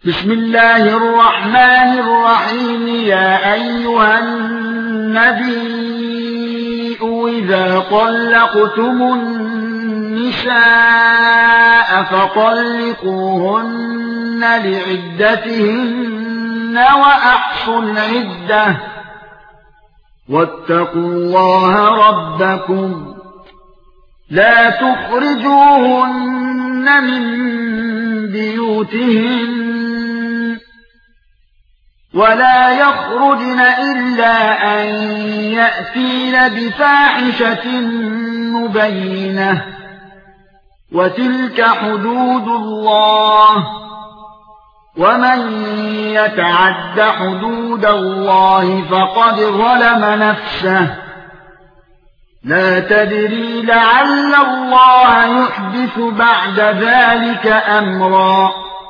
بسم الله الرحمن الرحيم. يا أيها النبي إذا طلقتم النساء فطلقوهن لعدتهن وأحصوا العدة واتقوا الله ربكم لا تخرجوهن من بيوتهن ولا يخرجن إلا أن يأتين بفاحشة مبينة وتلك حدود الله ومن يتعد حدود الله فقد ظلم نفسه لا تدري لعل الله يحدث بعد ذلك أمرا.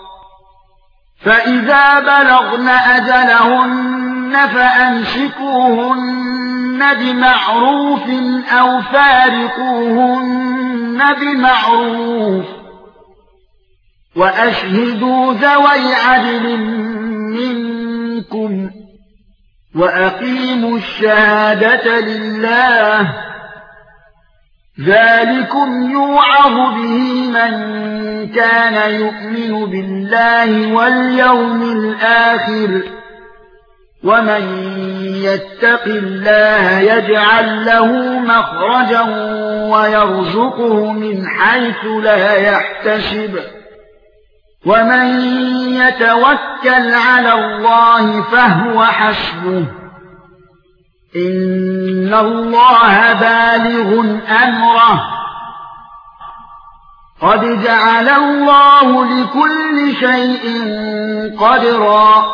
فإذا بلغن أجلهن فأمسكوهن بمعروف أو فارقوهن بمعروف وأشهدوا ذوي عدل منكم وأقيموا الشهادة لله ذلكم يوعظ به من كان يؤمن بالله واليوم الآخر ومن يتق الله يجعل له مخرجا ويرزقه من حيث لا يحتسب ومن يتوكل على الله فهو حسبه إن الله بالغ أمره قد جعل الله لكل شيء قدرا.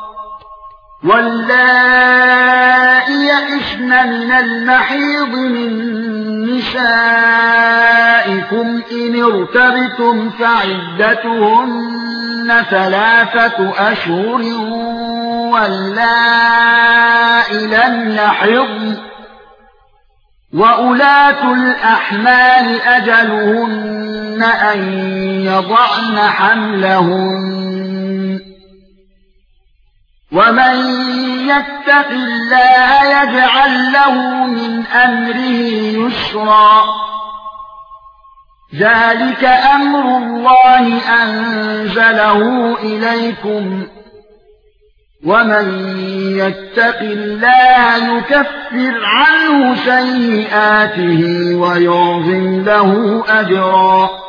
واللائي يئسن من المحيض من نسائكم إن ارتبتم فعدتهن 3 أشهر واللائي لم يحضن وأولاة الأحمال أجلهن أن يضعن حملهن ومن يتق الله يجعل له من أمره يسرا. ذلك أمر الله أنزله إليكم ومن يتق الله يكفر عنه سيئاته ويعظم له أجرا.